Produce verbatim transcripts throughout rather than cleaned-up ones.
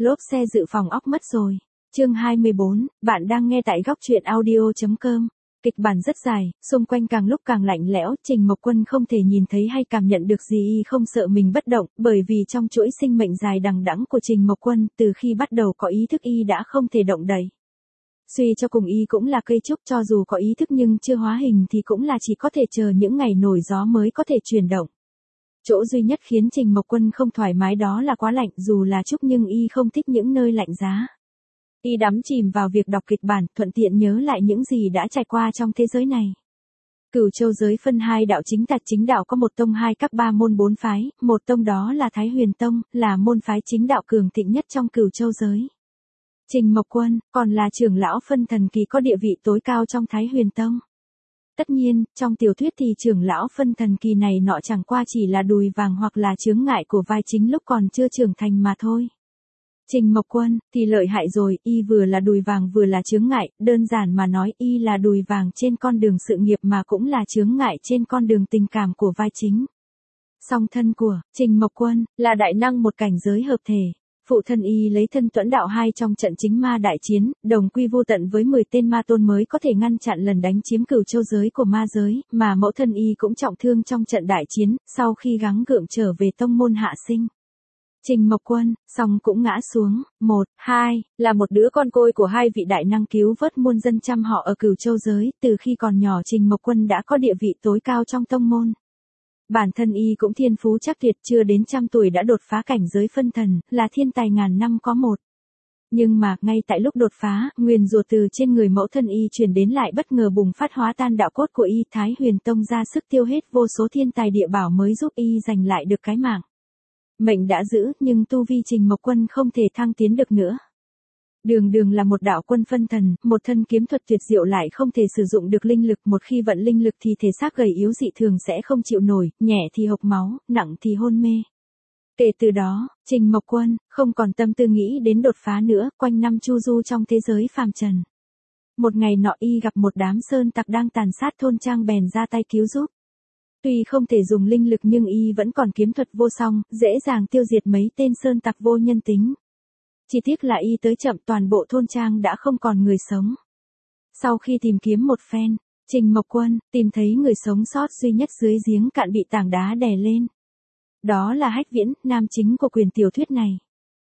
Lốp xe dự phòng óc mất rồi. Chương hai mươi bốn, bạn đang nghe tại góc truyện audio.com. Kịch bản rất dài, xung quanh càng lúc càng lạnh lẽo, Trình Mộc Quân không thể nhìn thấy hay cảm nhận được gì y không sợ mình bất động, bởi vì trong chuỗi sinh mệnh dài đằng đẵng của Trình Mộc Quân, từ khi bắt đầu có ý thức y đã không thể động đậy. Suy cho cùng y cũng là cây trúc, cho dù có ý thức nhưng chưa hóa hình thì cũng là chỉ có thể chờ những ngày nổi gió mới có thể chuyển động. Chỗ duy nhất khiến Trình Mộc Quân không thoải mái đó là quá lạnh, dù là trúc nhưng y không thích những nơi lạnh giá. Y đắm chìm vào việc đọc kịch bản, thuận tiện nhớ lại những gì đã trải qua trong thế giới này. Cửu Châu giới phân hai đạo chính tà, chính đạo có một tông hai các ba môn bốn phái, một tông đó là Thái Huyền Tông, là môn phái chính đạo cường thịnh nhất trong Cửu Châu giới. Trình Mộc Quân, còn là trưởng lão phân thần kỳ có địa vị tối cao trong Thái Huyền Tông. Tất nhiên, trong tiểu thuyết thì trưởng lão phân thần kỳ này nọ chẳng qua chỉ là đùi vàng hoặc là chướng ngại của vai chính lúc còn chưa trưởng thành mà thôi. Trình Mộc Quân thì lợi hại rồi, y vừa là đùi vàng vừa là chướng ngại, đơn giản mà nói y là đùi vàng trên con đường sự nghiệp mà cũng là chướng ngại trên con đường tình cảm của vai chính. Song thân của Trình Mộc Quân là đại năng một cảnh giới hợp thể. Phụ thân y lấy thân Tuẫn Đạo hai trong trận chính ma đại chiến, đồng quy vô tận với mười tên ma tôn mới có thể ngăn chặn lần đánh chiếm Cửu Châu giới của ma giới, mà mẫu thân y cũng trọng thương trong trận đại chiến, sau khi gắng gượng trở về tông môn hạ sinh. Trình Mộc Quân, song cũng ngã xuống. Một, hai, là một đứa con côi của hai vị đại năng cứu vớt muôn dân trăm họ ở Cửu Châu giới, từ khi còn nhỏ Trình Mộc Quân đã có địa vị tối cao trong tông môn. Bản thân y cũng thiên phú chắc tuyệt, chưa đến trăm tuổi đã đột phá cảnh giới phân thần, là thiên tài ngàn năm có một. Nhưng mà, ngay tại lúc đột phá, nguyền rủa từ trên người mẫu thân y truyền đến lại bất ngờ bùng phát hóa tan đạo cốt của y, Thái Huyền Tông ra sức tiêu hết vô số thiên tài địa bảo mới giúp y giành lại được cái mạng. Mệnh đã giữ, nhưng tu vi Trình Mộc Quân không thể thăng tiến được nữa. Đường đường là một đạo quân phân thần, một thân kiếm thuật tuyệt diệu lại không thể sử dụng được linh lực, một khi vận linh lực thì thể xác gầy yếu dị thường sẽ không chịu nổi, nhẹ thì hộc máu, nặng thì hôn mê. Kể từ đó, Trình Mộc Quân không còn tâm tư nghĩ đến đột phá nữa, quanh năm chu du trong thế giới phàm trần. Một ngày nọ y gặp một đám sơn tặc đang tàn sát thôn trang bèn ra tay cứu giúp. Tuy không thể dùng linh lực nhưng y vẫn còn kiếm thuật vô song, dễ dàng tiêu diệt mấy tên sơn tặc vô nhân tính. Chỉ tiếc là y tới chậm, toàn bộ thôn trang đã không còn người sống. Sau khi tìm kiếm một phen, Trình Mộc Quân tìm thấy người sống sót duy nhất dưới giếng cạn bị tảng đá đè lên. Đó là Hách Viễn, nam chính của quyển tiểu thuyết này.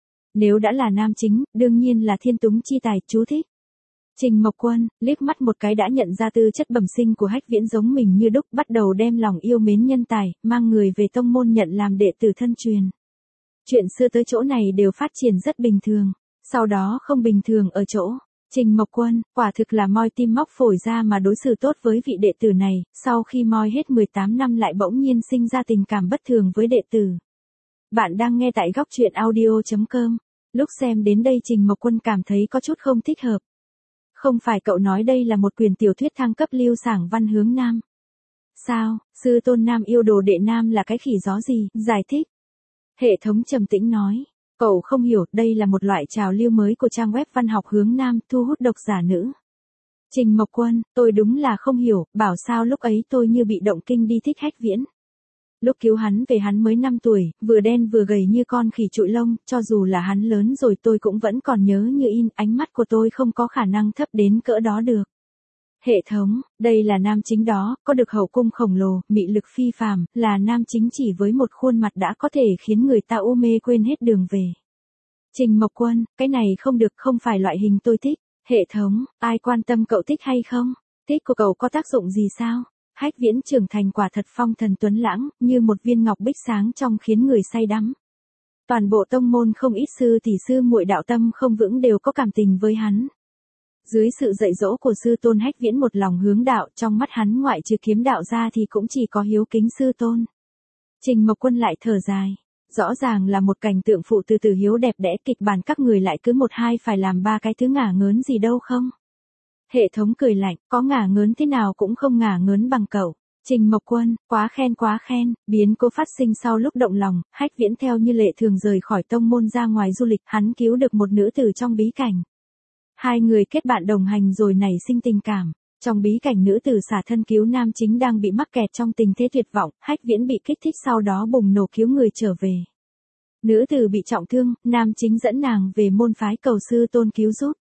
Nếu đã là nam chính, đương nhiên là thiên túng chi tài. Chú thích. Trình Mộc Quân liếc mắt một cái đã nhận ra tư chất bẩm sinh của Hách Viễn giống mình như đúc, bắt đầu đem lòng yêu mến nhân tài, mang người về tông môn nhận làm đệ tử thân truyền. Chuyện xưa tới chỗ này đều phát triển rất bình thường. Sau đó không bình thường ở chỗ, Trình Mộc Quân quả thực là moi tim móc phổi ra mà đối xử tốt với vị đệ tử này, sau khi moi hết mười tám năm lại bỗng nhiên sinh ra tình cảm bất thường với đệ tử. Bạn đang nghe tại góc truyện audio.com. Lúc xem đến đây Trình Mộc Quân cảm thấy có chút không thích hợp. Không phải cậu nói đây là một quyển tiểu thuyết thăng cấp lưu sảng văn hướng nam? Sao, sư tôn nam yêu đồ đệ nam là cái khỉ gió gì? Giải thích. Hệ thống trầm tĩnh nói. Cậu không hiểu, đây là một loại trào lưu mới của trang web văn học hướng nam, thu hút độc giả nữ. Trình Mộc Quân, tôi đúng là không hiểu, bảo sao lúc ấy tôi như bị động kinh đi thích Hách Viễn. Lúc cứu hắn về hắn mới năm tuổi, vừa đen vừa gầy như con khỉ trụi lông, cho dù là hắn lớn rồi tôi cũng vẫn còn nhớ như in, ánh mắt của tôi không có khả năng thấp đến cỡ đó được. Hệ thống, đây là nam chính đó, có được hậu cung khổng lồ, mị lực phi phàm, là nam chính chỉ với một khuôn mặt đã có thể khiến người ta u mê quên hết đường về. Trình Mộc Quân, cái này không được, không phải loại hình tôi thích. Hệ thống, ai quan tâm cậu thích hay không? Thích của cậu có tác dụng gì sao? Hách Viễn trưởng thành quả thật phong thần tuấn lãng, như một viên ngọc bích sáng trong khiến người say đắm. Toàn bộ tông môn không ít sư tỷ sư muội đạo tâm không vững đều có cảm tình với hắn. Dưới sự dạy dỗ của sư tôn Hách Viễn một lòng hướng đạo, trong mắt hắn ngoại trừ kiếm đạo ra thì cũng chỉ có hiếu kính sư tôn. Trình Mộc Quân lại thở dài. Rõ ràng là một cảnh tượng phụ từ từ hiếu đẹp đẽ, kịch bản các người lại cứ một hai phải làm ba cái thứ ngả ngớn gì đâu không? Hệ thống cười lạnh, có ngả ngớn thế nào cũng không ngả ngớn bằng cậu. Trình Mộc Quân, quá khen quá khen. Biến cố phát sinh sau lúc động lòng, Hách Viễn theo như lệ thường rời khỏi tông môn ra ngoài du lịch, hắn cứu được một nữ tử trong bí cảnh. Hai người kết bạn đồng hành rồi nảy sinh tình cảm. Trong bí cảnh nữ tử xả thân cứu nam chính đang bị mắc kẹt trong tình thế tuyệt vọng, Hách Viễn bị kích thích sau đó bùng nổ cứu người trở về. Nữ tử bị trọng thương, nam chính dẫn nàng về môn phái cầu sư tôn cứu giúp.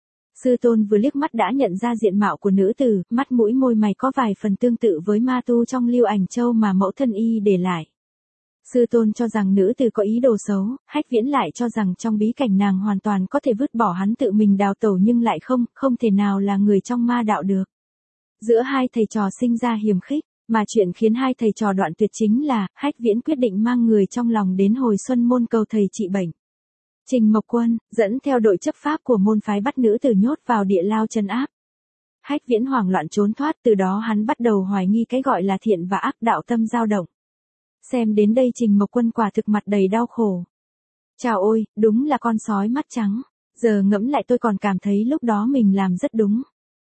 Sư tôn vừa liếc mắt đã nhận ra diện mạo của nữ tử, mắt mũi môi mày có vài phần tương tự với ma tu trong Lưu Ảnh Châu mà mẫu thân y để lại. Sư tôn cho rằng nữ tử có ý đồ xấu, Hách Viễn lại cho rằng trong bí cảnh nàng hoàn toàn có thể vứt bỏ hắn tự mình đào tẩu nhưng lại không, không thể nào là người trong ma đạo được. Giữa hai thầy trò sinh ra hiềm khích, mà chuyện khiến hai thầy trò đoạn tuyệt chính là, Hách Viễn quyết định mang người trong lòng đến Hồi Xuân môn cầu thầy trị bệnh. Trình Mộc Quân, dẫn theo đội chấp pháp của môn phái bắt nữ tử nhốt vào địa lao trấn áp. Hách Viễn hoảng loạn trốn thoát, từ đó hắn bắt đầu hoài nghi cái gọi là thiện và ác đạo tâm dao động. Xem đến đây Trình Mộc Quân quả thực mặt đầy đau khổ. Chào ôi, đúng là con sói mắt trắng, giờ ngẫm lại tôi còn cảm thấy lúc đó mình làm rất đúng.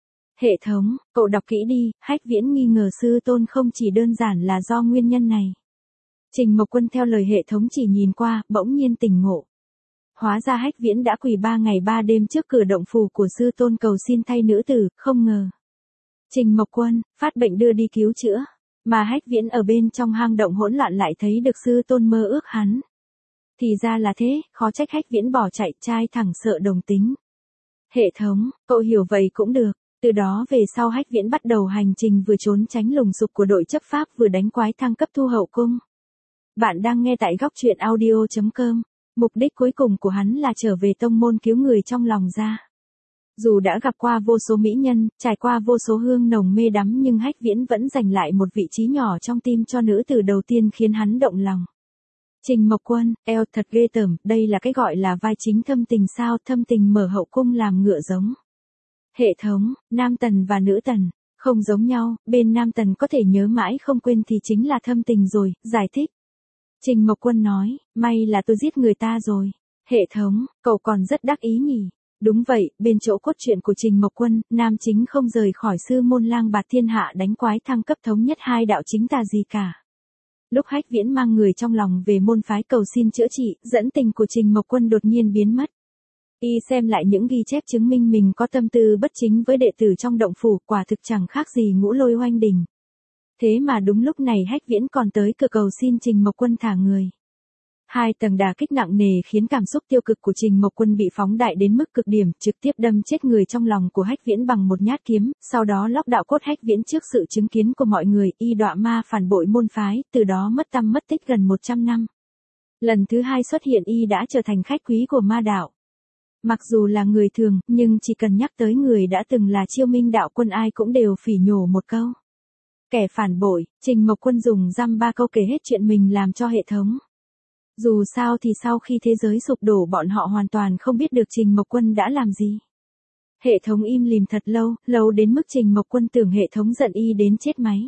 Hệ thống, cậu đọc kỹ đi, Hách Viễn nghi ngờ sư tôn không chỉ đơn giản là do nguyên nhân này. Trình Mộc Quân theo lời hệ thống chỉ nhìn qua, bỗng nhiên tỉnh ngộ. Hóa ra Hách Viễn đã quỳ ba ngày ba đêm trước cửa động phủ của sư tôn cầu xin thay nữ tử, không ngờ. Trình Mộc Quân, phát bệnh đưa đi cứu chữa, mà Hách Viễn ở bên trong hang động hỗn loạn lại thấy được sư tôn mơ ước hắn. Thì ra là thế, khó trách Hách Viễn bỏ chạy, trai thẳng sợ đồng tính. Hệ thống, cậu hiểu vậy cũng được. Từ đó về sau Hách Viễn bắt đầu hành trình vừa trốn tránh lùng sục của đội chấp pháp vừa đánh quái thăng cấp thu hậu cung. Bạn đang nghe tại góc truyện audio chấm com. Mục đích cuối cùng của hắn là trở về tông môn cứu người trong lòng ra. Dù đã gặp qua vô số mỹ nhân, trải qua vô số hương nồng mê đắm nhưng Hách Viễn vẫn dành lại một vị trí nhỏ trong tim cho nữ tử đầu tiên khiến hắn động lòng. Trình Mộc Quân, eo thật ghê tởm, đây là cái gọi là vai chính thâm tình sao, thâm tình mở hậu cung làm ngựa giống. Hệ thống, nam tần và nữ tần, không giống nhau, bên nam tần có thể nhớ mãi không quên thì chính là thâm tình rồi, giải thích. Trình Mộc Quân nói, may là tôi giết người ta rồi. Hệ thống, cậu còn rất đắc ý nhỉ. Đúng vậy, bên chỗ cốt truyện của Trình Mộc Quân, nam chính không rời khỏi sư môn lang bạt thiên hạ đánh quái thăng cấp thống nhất hai đạo chính tà gì cả. Lúc Hách Viễn mang người trong lòng về môn phái cầu xin chữa trị, dẫn tình của Trình Mộc Quân đột nhiên biến mất. Y xem lại những ghi chép chứng minh mình có tâm tư bất chính với đệ tử trong động phủ, quả thực chẳng khác gì ngũ lôi oanh đỉnh. Thế mà đúng lúc này Hách Viễn còn tới cửa cầu xin Trình Mộc Quân thả người. Hai tầng đả kích nặng nề khiến cảm xúc tiêu cực của Trình Mộc Quân bị phóng đại đến mức cực điểm, trực tiếp đâm chết người trong lòng của Hách Viễn bằng một nhát kiếm, sau đó lóc đạo cốt Hách Viễn trước sự chứng kiến của mọi người, y đọa ma phản bội môn phái, từ đó mất tăm mất tích gần một trăm năm. Lần thứ hai xuất hiện y đã trở thành khách quý của ma đạo. Mặc dù là người thường, nhưng chỉ cần nhắc tới người đã từng là Chiêu Minh đạo quân ai cũng đều phỉ nhổ một câu. Kẻ phản bội, Trình Mộc Quân dùng dăm ba câu kể hết chuyện mình làm cho hệ thống. Dù sao thì sau khi thế giới sụp đổ bọn họ hoàn toàn không biết được Trình Mộc Quân đã làm gì. Hệ thống im lìm thật lâu, lâu đến mức Trình Mộc Quân tưởng hệ thống giận y đến chết máy.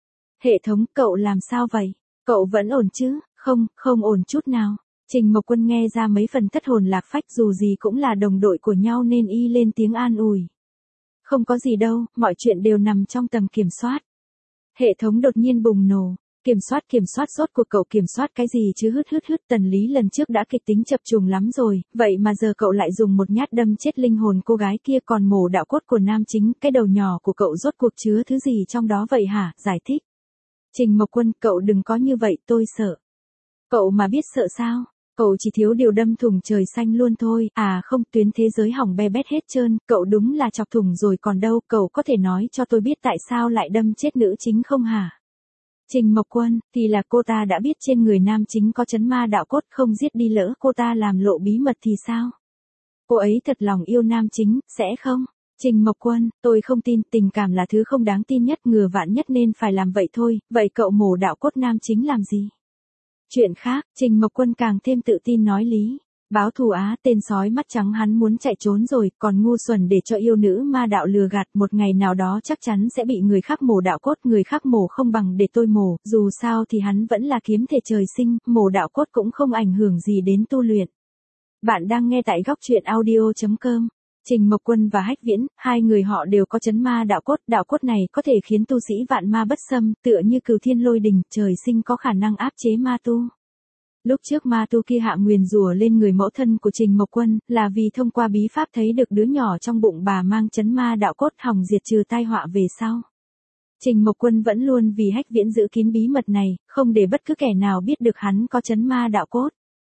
Hệ thống, cậu làm sao vậy? Cậu vẫn ổn chứ? Không, không ổn chút nào. Trình Mộc Quân nghe ra mấy phần thất hồn lạc phách, dù gì cũng là đồng đội của nhau nên y lên tiếng an ủi. Không có gì đâu, mọi chuyện đều nằm trong tầm kiểm soát. Hệ thống đột nhiên bùng nổ. Kiểm soát kiểm soát rốt cuộc cậu kiểm soát cái gì chứ, hứt hứt hứt, Tần Lý lần trước đã kịch tính chập trùng lắm rồi, vậy mà giờ cậu lại dùng một nhát đâm chết linh hồn cô gái kia, còn mổ đạo cốt của nam chính, cái đầu nhỏ của cậu rốt cuộc chứa thứ gì trong đó vậy hả? Giải thích. Trình Mộc Quân, cậu đừng có như vậy, tôi sợ. Cậu mà biết sợ sao? Cậu chỉ thiếu điều đâm thủng trời xanh luôn thôi, à không, tuyến thế giới hỏng be bét hết trơn, cậu đúng là chọc thủng rồi còn đâu, cậu có thể nói cho tôi biết tại sao lại đâm chết nữ chính không hả? Trình Mộc Quân, thì là cô ta đã biết trên người nam chính có chấn ma đạo cốt, không giết đi lỡ cô ta làm lộ bí mật thì sao? Cô ấy thật lòng yêu nam chính, sẽ không? Trình Mộc Quân, tôi không tin, tình cảm là thứ không đáng tin nhất, ngừa vạn nhất nên phải làm vậy thôi, vậy cậu mổ đạo cốt nam chính làm gì? Chuyện khác, Trình Mộc Quân càng thêm tự tin nói lý. Báo thù á, tên sói mắt trắng hắn muốn chạy trốn rồi, còn ngu xuẩn để cho yêu nữ ma đạo lừa gạt, một ngày nào đó chắc chắn sẽ bị người khác mổ đạo cốt, người khác mổ không bằng để tôi mổ, dù sao thì hắn vẫn là kiếm thể trời sinh, mổ đạo cốt cũng không ảnh hưởng gì đến tu luyện. Bạn đang nghe tại góc truyện audio chấm com. Trình Mộc Quân và Hách Viễn, hai người họ đều có chấn ma đạo cốt, đạo cốt này có thể khiến tu sĩ vạn ma bất xâm, tựa như cửu thiên lôi đình, trời sinh có khả năng áp chế ma tu. Lúc trước ma tu kia hạ nguyền rủa lên người mẫu thân của Trình Mộc Quân, là vì thông qua bí pháp thấy được đứa nhỏ trong bụng bà mang chấn ma đạo cốt, hòng diệt trừ tai họa về sau. Trình Mộc Quân vẫn luôn vì Hách Viễn giữ kín bí mật này, không để bất cứ kẻ nào biết được hắn có chấn ma đạo cốt.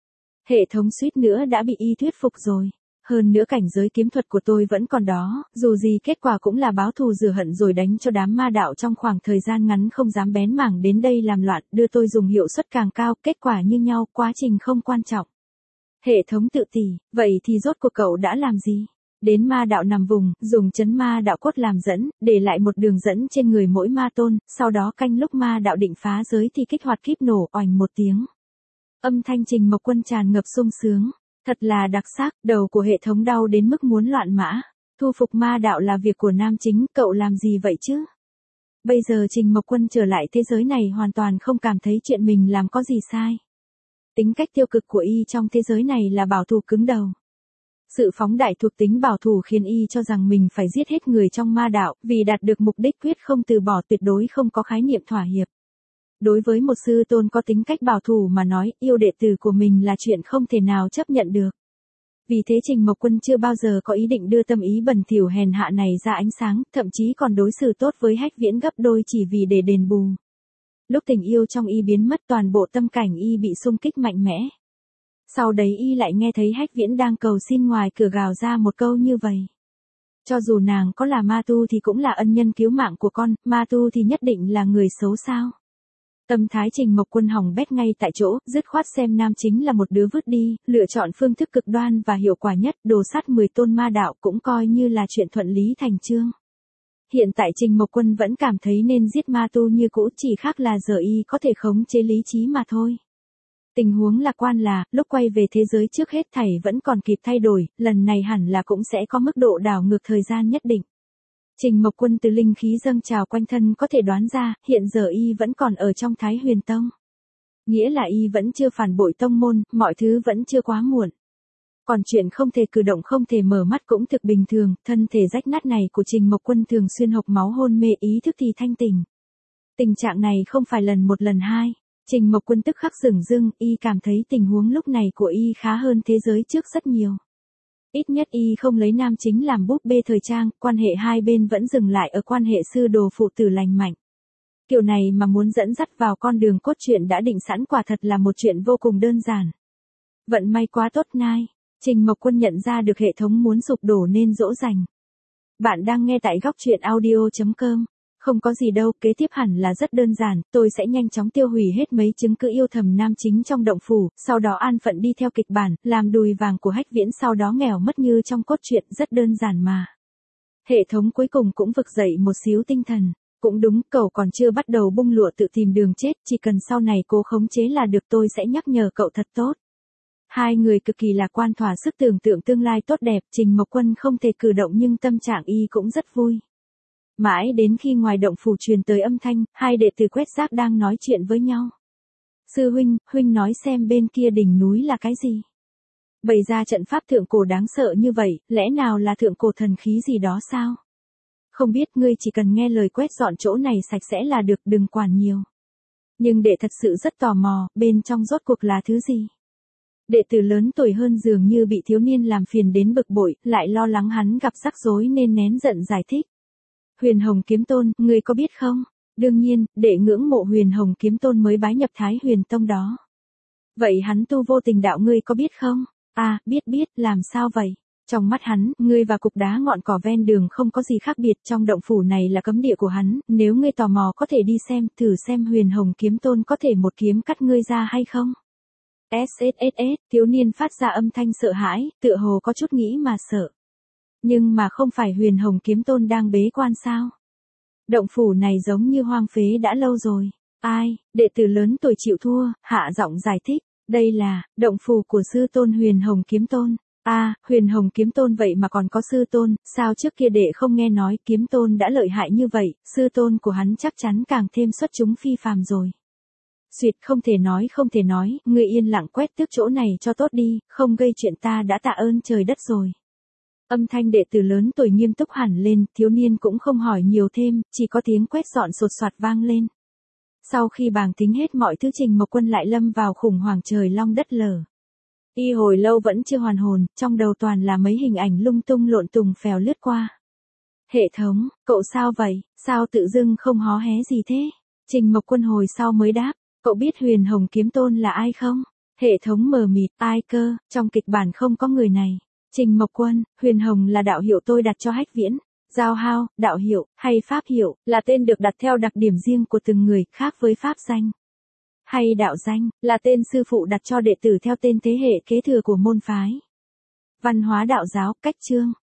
Hệ thống suýt nữa đã bị y thuyết phục rồi. Hơn nữa cảnh giới kiếm thuật của tôi vẫn còn đó, dù gì kết quả cũng là báo thù rửa hận rồi đánh cho đám ma đạo trong khoảng thời gian ngắn không dám bén mảng đến đây làm loạn, đưa tôi dùng hiệu suất càng cao, kết quả như nhau, quá trình không quan trọng. Hệ thống tự tỉ, vậy thì rốt cuộc cậu đã làm gì? Đến ma đạo nằm vùng, dùng chấn ma đạo cốt làm dẫn, để lại một đường dẫn trên người mỗi ma tôn, sau đó canh lúc ma đạo định phá giới thì kích hoạt kíp nổ, oành một tiếng. Âm thanh Trình Mộc Quân tràn ngập sung sướng. Thật là đặc sắc, đầu của hệ thống đau đến mức muốn loạn mã. Thu phục ma đạo là việc của nam chính, cậu làm gì vậy chứ? Bây giờ Trình Mộc Quân trở lại thế giới này hoàn toàn không cảm thấy chuyện mình làm có gì sai. Tính cách tiêu cực của y trong thế giới này là bảo thủ cứng đầu. Sự phóng đại thuộc tính bảo thủ khiến y cho rằng mình phải giết hết người trong ma đạo, vì đạt được mục đích quyết không từ bỏ, tuyệt đối không có khái niệm thỏa hiệp. Đối với một sư tôn có tính cách bảo thủ mà nói, yêu đệ tử của mình là chuyện không thể nào chấp nhận được. Vì thế Trình Mộc Quân chưa bao giờ có ý định đưa tâm ý bẩn thỉu hèn hạ này ra ánh sáng, thậm chí còn đối xử tốt với Hách Viễn gấp đôi chỉ vì để đền bù. Lúc tình yêu trong y biến mất, toàn bộ tâm cảnh y bị xung kích mạnh mẽ. Sau đấy y lại nghe thấy Hách Viễn đang cầu xin ngoài cửa gào ra một câu như vậy. Cho dù nàng có là ma tu thì cũng là ân nhân cứu mạng của con, ma tu thì nhất định là người xấu sao? Tâm thái Trình Mộc Quân hỏng bét ngay tại chỗ, dứt khoát xem nam chính là một đứa vứt đi, lựa chọn phương thức cực đoan và hiệu quả nhất, đồ sát mười tôn ma đạo, cũng coi như là chuyện thuận lý thành chương. Hiện tại Trình Mộc Quân vẫn cảm thấy nên giết ma tu như cũ, chỉ khác là giờ y có thể khống chế lý trí mà thôi. Tình huống lạc quan là, lúc quay về thế giới trước hết thảy vẫn còn kịp thay đổi, lần này hẳn là cũng sẽ có mức độ đảo ngược thời gian nhất định. Trình Mộc Quân từ linh khí dâng trào quanh thân có thể đoán ra, hiện giờ y vẫn còn ở trong Thái Huyền Tông. Nghĩa là y vẫn chưa phản bội tông môn, mọi thứ vẫn chưa quá muộn. Còn chuyện không thể cử động không thể mở mắt cũng thực bình thường, thân thể rách nát này của Trình Mộc Quân thường xuyên hộc máu hôn mê, ý thức thì thanh tỉnh. Tình trạng này không phải lần một lần hai. Trình Mộc Quân tức khắc dửng dưng, y cảm thấy tình huống lúc này của y khá hơn thế giới trước rất nhiều. Ít nhất y không lấy nam chính làm búp bê thời trang, quan hệ hai bên vẫn dừng lại ở quan hệ sư đồ phụ tử lành mạnh. Kiểu này mà muốn dẫn dắt vào con đường cốt truyện đã định sẵn quả thật là một chuyện vô cùng đơn giản. Vận may quá tốt nai, Trình Mộc Quân nhận ra được hệ thống muốn sụp đổ nên dỗ dành. Bạn đang nghe tại góc truyện audio chấm com. Không có gì đâu, kế tiếp hẳn là rất đơn giản, tôi sẽ nhanh chóng tiêu hủy hết mấy chứng cứ yêu thầm nam chính trong động phủ, sau đó an phận đi theo kịch bản, làm đùi vàng của Hách Viễn sau đó nghèo mất như trong cốt truyện, rất đơn giản mà. Hệ thống cuối cùng cũng vực dậy một xíu tinh thần. Cũng đúng, cậu còn chưa bắt đầu bung lụa tự tìm đường chết, chỉ cần sau này cố khống chế là được, tôi sẽ nhắc nhở cậu thật tốt. Hai người cực kỳ lạc quan, thỏa sức tưởng tượng tương lai tốt đẹp, Trình Mộc Quân không thể cử động nhưng tâm trạng y cũng rất vui. Mãi đến khi ngoài động phủ truyền tới âm thanh, hai đệ tử quét rác đang nói chuyện với nhau. Sư huynh, huynh nói xem bên kia đỉnh núi là cái gì? Bày ra trận pháp thượng cổ đáng sợ như vậy, lẽ nào là thượng cổ thần khí gì đó sao? Không biết, ngươi chỉ cần nghe lời quét dọn chỗ này sạch sẽ là được, đừng quản nhiều. Nhưng đệ thật sự rất tò mò, bên trong rốt cuộc là thứ gì? Đệ tử lớn tuổi hơn dường như bị thiếu niên làm phiền đến bực bội, lại lo lắng hắn gặp rắc rối nên nén giận giải thích. Huyền Hồng Kiếm Tôn, ngươi có biết không? Đương nhiên, đệ ngưỡng mộ Huyền Hồng Kiếm Tôn mới bái nhập Thái Huyền Tông đó. Vậy hắn tu vô tình đạo ngươi có biết không? À, biết biết, làm sao vậy? Trong mắt hắn, ngươi và cục đá ngọn cỏ ven đường không có gì khác biệt, trong động phủ này là cấm địa của hắn, nếu ngươi tò mò có thể đi xem, thử xem Huyền Hồng Kiếm Tôn có thể một kiếm cắt ngươi ra hay không? ét ét ét ét, thiếu niên phát ra âm thanh sợ hãi, tựa hồ có chút nghĩ mà sợ. Nhưng mà không phải Huyền Hồng Kiếm Tôn đang bế quan sao? Động phủ này giống như hoang phế đã lâu rồi. Ai, đệ tử lớn tuổi chịu thua, hạ giọng giải thích, đây là động phủ của sư tôn Huyền Hồng Kiếm Tôn. À, Huyền Hồng Kiếm Tôn vậy mà còn có sư tôn, sao trước kia đệ không nghe nói Kiếm Tôn đã lợi hại như vậy, sư tôn của hắn chắc chắn càng thêm xuất chúng phi phàm rồi. Xuyệt, không thể nói không thể nói, ngươi yên lặng quét tước chỗ này cho tốt đi, không gây chuyện ta đã tạ ơn trời đất rồi. Âm thanh đệ tử lớn tuổi nghiêm túc hẳn lên, thiếu niên cũng không hỏi nhiều thêm, chỉ có tiếng quét dọn sột soạt vang lên. Sau khi bàng tính hết mọi thứ, Trình Mộc Quân lại lâm vào khủng hoảng trời long đất lở. Y hồi lâu vẫn chưa hoàn hồn, trong đầu toàn là mấy hình ảnh lung tung lộn tùng phèo lướt qua. Hệ thống, cậu sao vậy, sao tự dưng không hó hé gì thế? Trình Mộc Quân hồi sau mới đáp, cậu biết Huyền Hồng Kiếm Tôn là ai không? Hệ thống mờ mịt, ai cơ, trong kịch bản không có người này. Trình Mộc Quân, Huyền Hồng là đạo hiệu tôi đặt cho Hách Viễn. Giao Hao, đạo hiệu, hay pháp hiệu, là tên được đặt theo đặc điểm riêng của từng người, khác với pháp danh. Hay đạo danh, là tên sư phụ đặt cho đệ tử theo tên thế hệ kế thừa của môn phái. Văn hóa đạo giáo, cách chương.